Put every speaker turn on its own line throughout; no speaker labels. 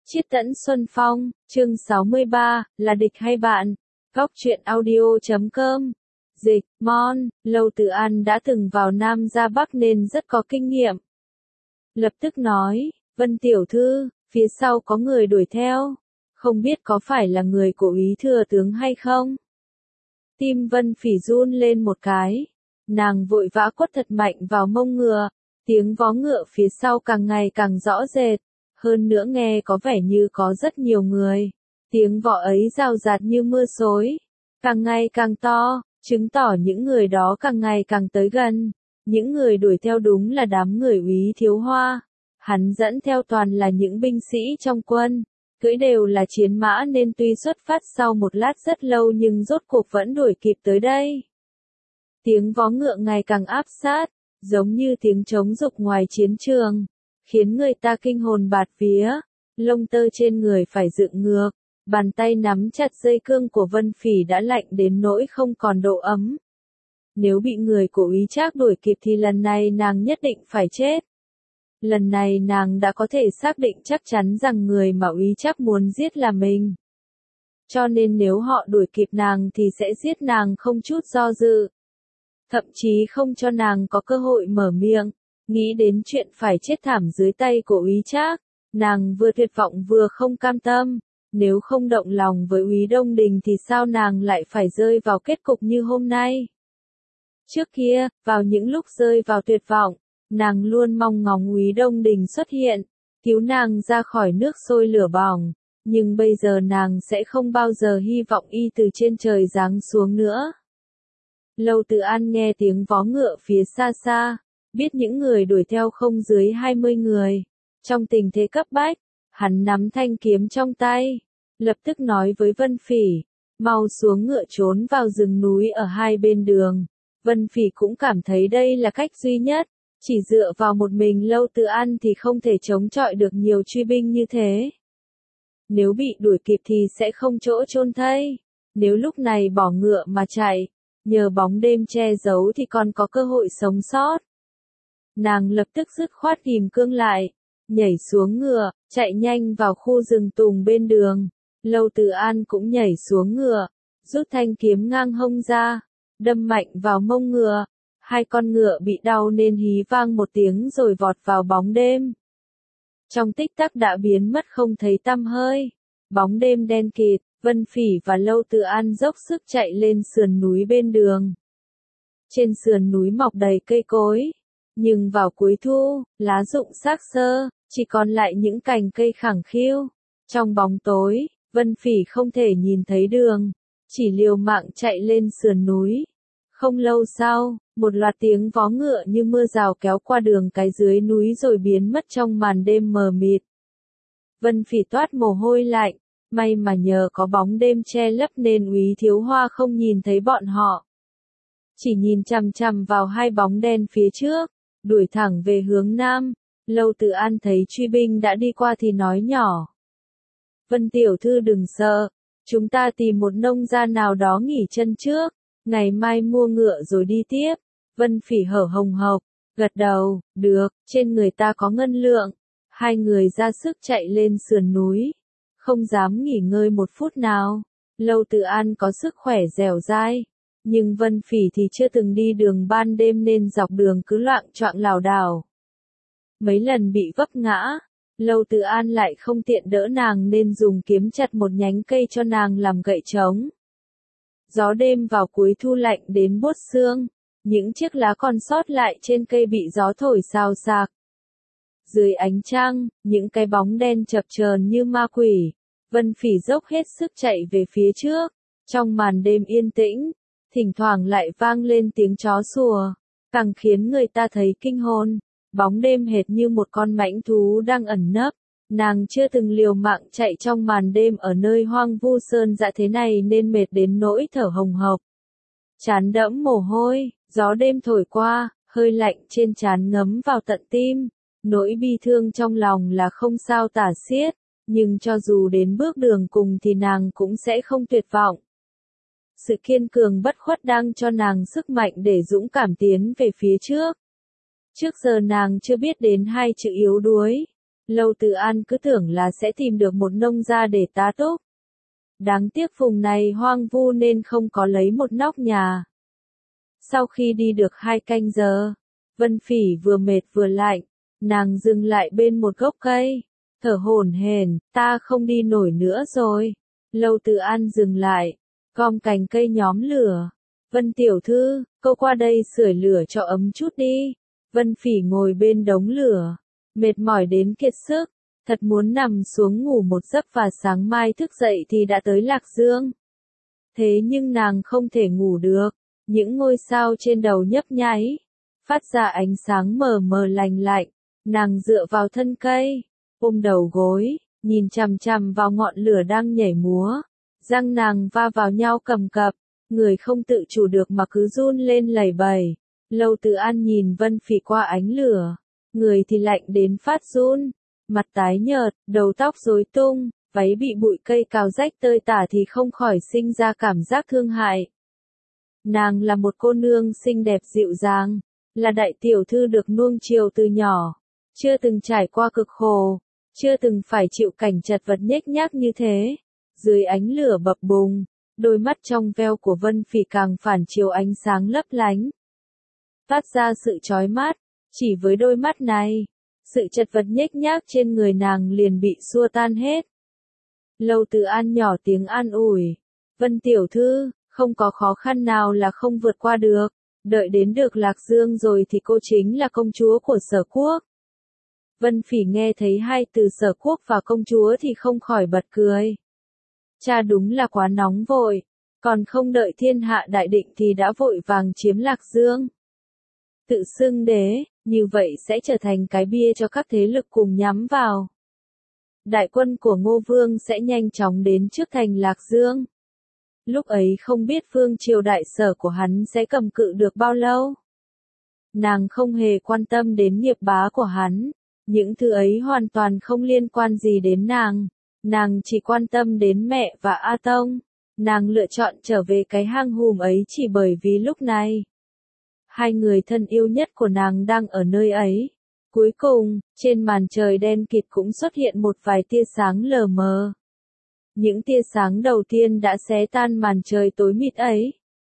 Chiết Tẫn Xuân Phong, chương 63, là địch hay bạn? Góc truyện audio.com. Dịch, Mon, Lâu Tự An đã từng vào Nam ra Bắc nên rất có kinh nghiệm. Lập tức nói, Vân tiểu thư, phía sau có người đuổi theo. Không biết có phải là người của úy thừa tướng hay không? Tim Vân Phỉ run lên một cái. Nàng vội vã quất thật mạnh vào mông ngựa. Tiếng vó ngựa phía sau càng ngày càng rõ rệt. Hơn nữa nghe có vẻ như có rất nhiều người. Tiếng vó ấy rào rạt như mưa xối. Càng ngày càng to, chứng tỏ những người đó càng ngày càng tới gần. Những người đuổi theo đúng là đám người úy Thiếu Hoa. Hắn dẫn theo toàn là những binh sĩ trong quân. Cưỡi đều là chiến mã nên tuy xuất phát sau một lát rất lâu nhưng rốt cuộc vẫn đuổi kịp tới đây. Tiếng vó ngựa ngày càng áp sát, giống như tiếng trống rục ngoài chiến trường, khiến người ta kinh hồn bạt vía, lông tơ trên người phải dựng ngược, bàn tay nắm chặt dây cương của Vân Phỉ đã lạnh đến nỗi không còn độ ấm. Nếu bị người của úy Trác đuổi kịp thì lần này nàng nhất định phải chết. Lần này nàng đã có thể xác định chắc chắn rằng người mà úy Trác muốn giết là mình. Cho nên nếu họ đuổi kịp nàng thì sẽ giết nàng không chút do dự. Thậm chí không cho nàng có cơ hội mở miệng. Nghĩ đến chuyện phải chết thảm dưới tay của úy Trác, nàng vừa tuyệt vọng vừa không cam tâm. Nếu không động lòng với úy Đông Đình thì sao nàng lại phải rơi vào kết cục như hôm nay? Trước kia, vào những lúc rơi vào tuyệt vọng, nàng luôn mong ngóng úy Đông Đình xuất hiện, cứu nàng ra khỏi nước sôi lửa bỏng. Nhưng bây giờ nàng sẽ không bao giờ hy vọng y từ trên trời giáng xuống nữa. Lâu Tự An nghe tiếng vó ngựa phía xa xa, biết những người đuổi theo không dưới 20 người. Trong tình thế cấp bách, hắn nắm thanh kiếm trong tay, lập tức nói với Vân Phỉ, mau xuống ngựa trốn vào rừng núi ở hai bên đường. Vân Phỉ cũng cảm thấy đây là cách duy nhất, chỉ dựa vào một mình Lâu Tự An thì không thể chống chọi được nhiều truy binh như thế. Nếu bị đuổi kịp thì sẽ không chỗ chôn thây, nếu lúc này bỏ ngựa mà chạy, nhờ bóng đêm che giấu thì còn có cơ hội sống sót. Nàng lập tức dứt khoát ghìm cương lại, nhảy xuống ngựa, chạy nhanh vào khu rừng tùng bên đường. Lâu Tự An cũng nhảy xuống ngựa, rút thanh kiếm ngang hông ra, đâm mạnh vào mông ngựa. Hai con ngựa bị đau nên hí vang một tiếng rồi vọt vào bóng đêm. Trong tích tắc đã biến mất không thấy tăm hơi. Bóng đêm đen kịt, Vân Phỉ và Lâu Tự An dốc sức chạy lên sườn núi bên đường. Trên sườn núi mọc đầy cây cối, nhưng vào cuối thu, lá rụng xác xơ, chỉ còn lại những cành cây khẳng khiu. Trong bóng tối, Vân Phỉ không thể nhìn thấy đường, chỉ liều mạng chạy lên sườn núi. Không lâu sau, một loạt tiếng vó ngựa như mưa rào kéo qua đường cái dưới núi rồi biến mất trong màn đêm mờ mịt. Vân Phỉ toát mồ hôi lạnh, may mà nhờ có bóng đêm che lấp nên úy Thiếu Hoa không nhìn thấy bọn họ. Chỉ nhìn chằm chằm vào hai bóng đen phía trước, đuổi thẳng về hướng nam. Lâu Tự An thấy truy binh đã đi qua thì nói nhỏ. Vân tiểu thư đừng sợ, chúng ta tìm một nông gia nào đó nghỉ chân trước, ngày mai mua ngựa rồi đi tiếp. Vân Phỉ hở hồng hộc, gật đầu, được, trên người ta có ngân lượng. Hai người ra sức chạy lên sườn núi, không dám nghỉ ngơi một phút nào. Lâu Tự An có sức khỏe dẻo dai, nhưng Vân Phỉ thì chưa từng đi đường ban đêm nên dọc đường cứ loạng choạng lảo đảo. Mấy lần bị vấp ngã, Lâu Tự An lại không tiện đỡ nàng nên dùng kiếm chặt một nhánh cây cho nàng làm gậy trống. Gió đêm vào cuối thu lạnh đến buốt xương, những chiếc lá còn sót lại trên cây bị gió thổi xào xạc. Dưới ánh trăng, những cái bóng đen chập chờn như ma quỷ. Vân Phỉ dốc hết sức chạy về phía trước. Trong màn đêm yên tĩnh, thỉnh thoảng lại vang lên tiếng chó sủa, càng khiến người ta thấy kinh hồn. Bóng đêm hệt như một con mãnh thú đang ẩn nấp. Nàng chưa từng liều mạng chạy trong màn đêm ở nơi hoang vu sơn dã thế này nên mệt đến nỗi thở hồng hộc. Trán đẫm mồ hôi, gió đêm thổi qua, hơi lạnh trên trán ngấm vào tận tim. Nỗi bi thương trong lòng là không sao tả xiết, nhưng cho dù đến bước đường cùng thì nàng cũng sẽ không tuyệt vọng. Sự kiên cường bất khuất đang cho nàng sức mạnh để dũng cảm tiến về phía trước. Trước giờ nàng chưa biết đến hai chữ yếu đuối, Lâu Tự An cứ tưởng là sẽ tìm được một nông gia để tá túc. Đáng tiếc vùng này hoang vu nên không có lấy một nóc nhà. Sau khi đi được 2 canh giờ, Vân Phỉ vừa mệt vừa lạnh, nàng dừng lại bên một gốc cây, thở hổn hển, ta không đi nổi nữa rồi. Lâu Tự An dừng lại, gom cành cây nhóm lửa. Vân tiểu thư, cô qua đây sưởi lửa cho ấm chút đi. Vân Phỉ ngồi bên đống lửa, mệt mỏi đến kiệt sức, thật muốn nằm xuống ngủ một giấc và sáng mai thức dậy thì đã tới Lạc Dương. Thế nhưng nàng không thể ngủ được, những ngôi sao trên đầu nhấp nháy, phát ra ánh sáng mờ mờ lành lạnh, nàng dựa vào thân cây, ôm đầu gối, nhìn chằm chằm vào ngọn lửa đang nhảy múa, răng nàng va vào nhau cầm cập, người không tự chủ được mà cứ run lên lẩy bẩy. Lâu Tự An nhìn Vân Phỉ qua ánh lửa, người thì lạnh đến phát run, mặt tái nhợt, đầu tóc rối tung, váy bị bụi cây cào rách tơi tả thì không khỏi sinh ra cảm giác thương hại. Nàng là một cô nương xinh đẹp dịu dàng, là đại tiểu thư được nuông chiều từ nhỏ, chưa từng trải qua cực khổ, chưa từng phải chịu cảnh chật vật nhếch nhác như thế. Dưới ánh lửa bập bùng, đôi mắt trong veo của Vân Phỉ càng phản chiếu ánh sáng lấp lánh, phát ra sự chói mắt. Chỉ với đôi mắt này, sự chật vật nhếch nhác trên người nàng liền bị xua tan hết. Lâu Tự An nhỏ tiếng an ủi, Vân tiểu thư, không có khó khăn nào là không vượt qua được, đợi đến được Lạc Dương rồi thì cô chính là công chúa của Sở Quốc. Vân Phỉ nghe thấy hai từ Sở Quốc và công chúa thì không khỏi bật cười. Cha đúng là quá nóng vội, còn không đợi thiên hạ đại định thì đã vội vàng chiếm Lạc Dương. Tự xưng đế, như vậy sẽ trở thành cái bia cho các thế lực cùng nhắm vào. Đại quân của Ngô Vương sẽ nhanh chóng đến trước thành Lạc Dương. Lúc ấy không biết vương triều đại sở của hắn sẽ cầm cự được bao lâu. Nàng không hề quan tâm đến nghiệp bá của hắn, những thứ ấy hoàn toàn không liên quan gì đến nàng chỉ quan tâm đến mẹ và A Tông. Nàng lựa chọn trở về cái hang hùm ấy chỉ bởi vì lúc này, hai người thân yêu nhất của nàng đang ở nơi ấy. Cuối cùng, trên màn trời đen kịt cũng xuất hiện một vài tia sáng lờ mờ. Những tia sáng đầu tiên đã xé tan màn trời tối mịt ấy.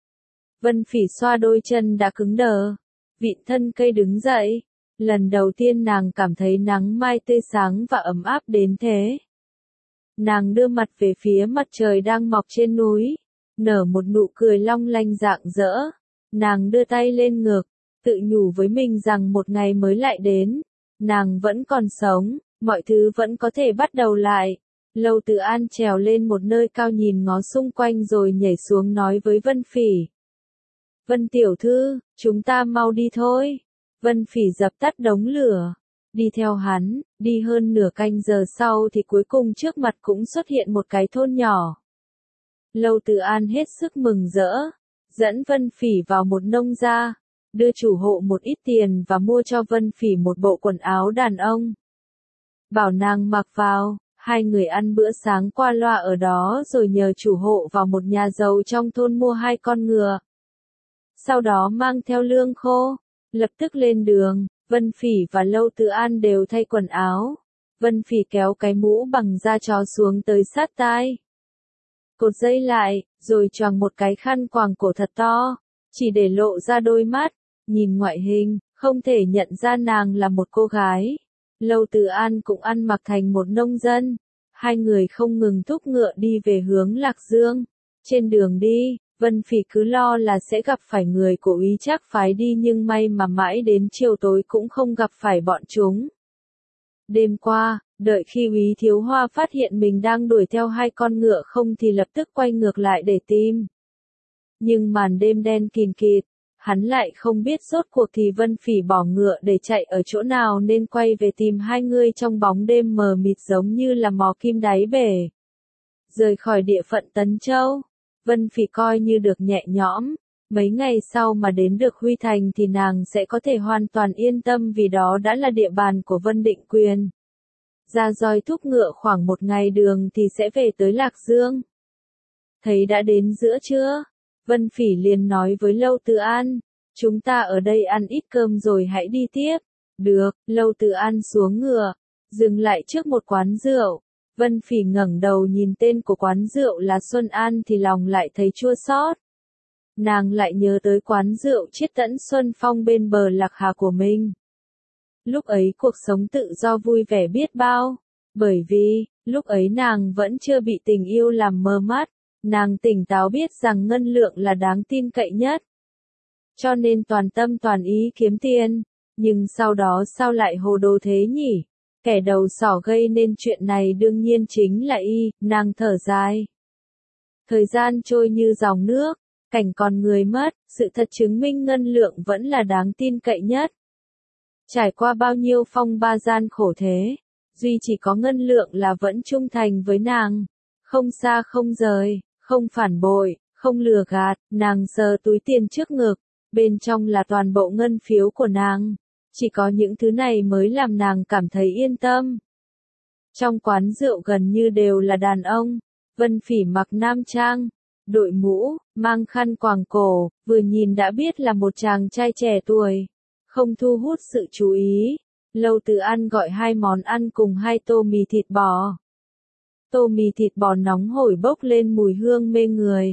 Vân Phỉ xoa đôi chân đã cứng đờ, vịn thân cây đứng dậy. Lần đầu tiên nàng cảm thấy nắng mai tươi sáng và ấm áp đến thế. Nàng đưa mặt về phía mặt trời đang mọc trên núi, nở một nụ cười long lanh rạng rỡ. Nàng đưa tay lên ngực, tự nhủ với mình rằng một ngày mới lại đến. Nàng vẫn còn sống, mọi thứ vẫn có thể bắt đầu lại. Lâu Tự An trèo lên một nơi cao nhìn ngó xung quanh rồi nhảy xuống nói với Vân Phỉ. Vân tiểu thư, chúng ta mau đi thôi. Vân Phỉ dập tắt đống lửa, đi theo hắn, đi hơn nửa canh giờ sau thì cuối cùng trước mặt cũng xuất hiện một cái thôn nhỏ. Lâu Tự An hết sức mừng rỡ, dẫn Vân Phỉ vào một nông gia, đưa chủ hộ một ít tiền và mua cho Vân Phỉ một bộ quần áo đàn ông. Bảo nàng mặc vào, hai người ăn bữa sáng qua loa ở đó rồi nhờ chủ hộ vào một nhà giàu trong thôn mua 2 con ngựa. Sau đó mang theo lương khô, lập tức lên đường. Vân Phỉ và Lâu Tự An đều thay quần áo. Vân Phỉ kéo cái mũ bằng da chó xuống tới sát tai, cột dây lại, rồi choàng một cái khăn quàng cổ thật to, chỉ để lộ ra đôi mắt. Nhìn ngoại hình, không thể nhận ra nàng là một cô gái. Lâu Tự An cũng ăn mặc thành một nông dân. Hai người không ngừng thúc ngựa đi về hướng Lạc Dương. Trên đường đi, Vân Phỉ cứ lo là sẽ gặp phải người của Úy Trác phái đi nhưng may mà mãi đến chiều tối cũng không gặp phải bọn chúng. Đêm qua, đợi khi Úy Thiếu Hoa phát hiện mình đang đuổi theo 2 con ngựa không thì lập tức quay ngược lại để tìm. Nhưng màn đêm đen kìn kịt, hắn lại không biết rốt cuộc thì Vân Phỉ bỏ ngựa để chạy ở chỗ nào nên quay về tìm hai người trong bóng đêm mờ mịt giống như là mò kim đáy bể. Rời khỏi địa phận Tấn Châu, Vân Phỉ coi như được nhẹ nhõm. Mấy ngày sau mà đến được Huy Thành thì nàng sẽ có thể hoàn toàn yên tâm vì đó đã là địa bàn của Vân Định Quyền. Ra roi thúc ngựa khoảng 1 ngày đường thì sẽ về tới Lạc Dương. Thấy đã đến giữa trưa, Vân Phỉ liền nói với Lâu Tự An, chúng ta ở đây ăn ít cơm rồi hãy đi tiếp. Được, Lâu Tự An xuống ngựa, dừng lại trước một quán rượu. Vân Phỉ ngẩng đầu nhìn tên của quán rượu là Xuân An thì lòng lại thấy chua xót. Nàng lại nhớ tới quán rượu Chiết Tẫn Xuân Phong bên bờ Lạc Hà của mình. Lúc ấy cuộc sống tự do vui vẻ biết bao, bởi vì, lúc ấy nàng vẫn chưa bị tình yêu làm mờ mắt, nàng tỉnh táo biết rằng Ngân Lượng là đáng tin cậy nhất. Cho nên toàn tâm toàn ý kiếm tiền, nhưng sau đó sao lại hồ đồ thế nhỉ? Kẻ đầu sỏ gây nên chuyện này đương nhiên chính là y, nàng thở dài. Thời gian trôi như dòng nước, cảnh còn người mất, sự thật chứng minh Ngân Lượng vẫn là đáng tin cậy nhất. Trải qua bao nhiêu phong ba gian khổ thế, duy chỉ có Ngân Lượng là vẫn trung thành với nàng, không xa không rời, không phản bội, không lừa gạt, nàng sờ túi tiền trước ngực, bên trong là toàn bộ ngân phiếu của nàng, chỉ có những thứ này mới làm nàng cảm thấy yên tâm. Trong quán rượu gần như đều là đàn ông, Vân Phỉ mặc nam trang, đội mũ, mang khăn quàng cổ, vừa nhìn đã biết là một chàng trai trẻ tuổi, không thu hút sự chú ý. Lâu Từ An gọi 2 món ăn cùng 2 tô mì thịt bò. Tô mì thịt bò nóng hổi bốc lên mùi hương mê người.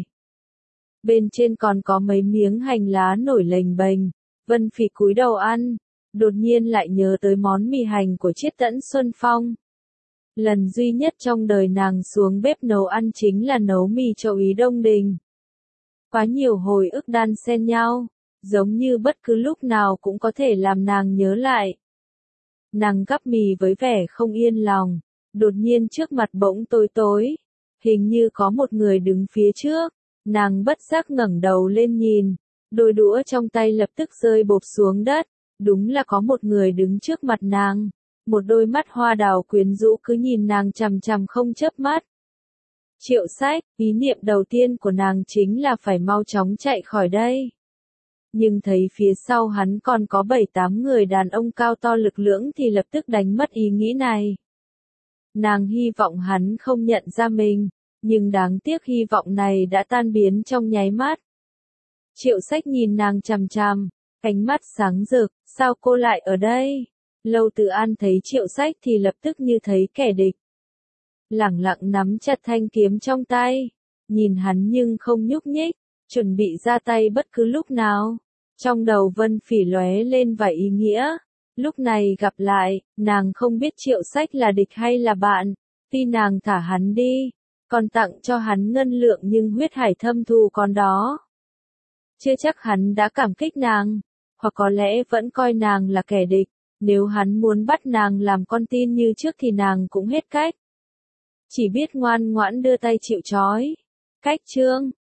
Bên trên còn có mấy miếng hành lá nổi lềnh bềnh. Vân Phỉ cúi đầu ăn, đột nhiên lại nhớ tới món mì hành của Chiết Tẫn Xuân Phong. Lần duy nhất trong đời nàng xuống bếp nấu ăn chính là nấu mì cho Úy Đông Đình. Quá nhiều hồi ức đan xen nhau, giống như bất cứ lúc nào cũng có thể làm nàng nhớ lại. Nàng gắp mì với vẻ không yên lòng, đột nhiên trước mặt bỗng tối tối, hình như có một người đứng phía trước, nàng bất giác ngẩng đầu lên nhìn, đôi đũa trong tay lập tức rơi bộp xuống đất, đúng là có một người đứng trước mặt nàng, một đôi mắt hoa đào quyến rũ cứ nhìn nàng chằm chằm không chớp mắt. Triệu Sách, ý niệm đầu tiên của nàng chính là phải mau chóng chạy khỏi đây. Nhưng thấy phía sau hắn còn có 7-8 người đàn ông cao to lực lưỡng thì lập tức đánh mất ý nghĩ này. Nàng hy vọng hắn không nhận ra mình, nhưng đáng tiếc hy vọng này đã tan biến trong nháy mắt. Triệu Sách nhìn nàng chằm chằm, ánh mắt sáng rực, sao cô lại ở đây? Lâu Từ An thấy Triệu Sách thì lập tức như thấy kẻ địch. Lẳng lặng nắm chặt thanh kiếm trong tay, nhìn hắn nhưng không nhúc nhích, chuẩn bị ra tay bất cứ lúc nào. Trong đầu Vân Phỉ lóe lên vài ý nghĩa. Lúc này gặp lại, nàng không biết Triệu Sách là địch hay là bạn. Tuy nàng thả hắn đi, còn tặng cho hắn ngân lượng nhưng huyết hải thâm thù còn đó. Chưa chắc hắn đã cảm kích nàng, hoặc có lẽ vẫn coi nàng là kẻ địch. Nếu hắn muốn bắt nàng làm con tin như trước thì nàng cũng hết cách. Chỉ biết ngoan ngoãn đưa tay chịu trói. Cách chương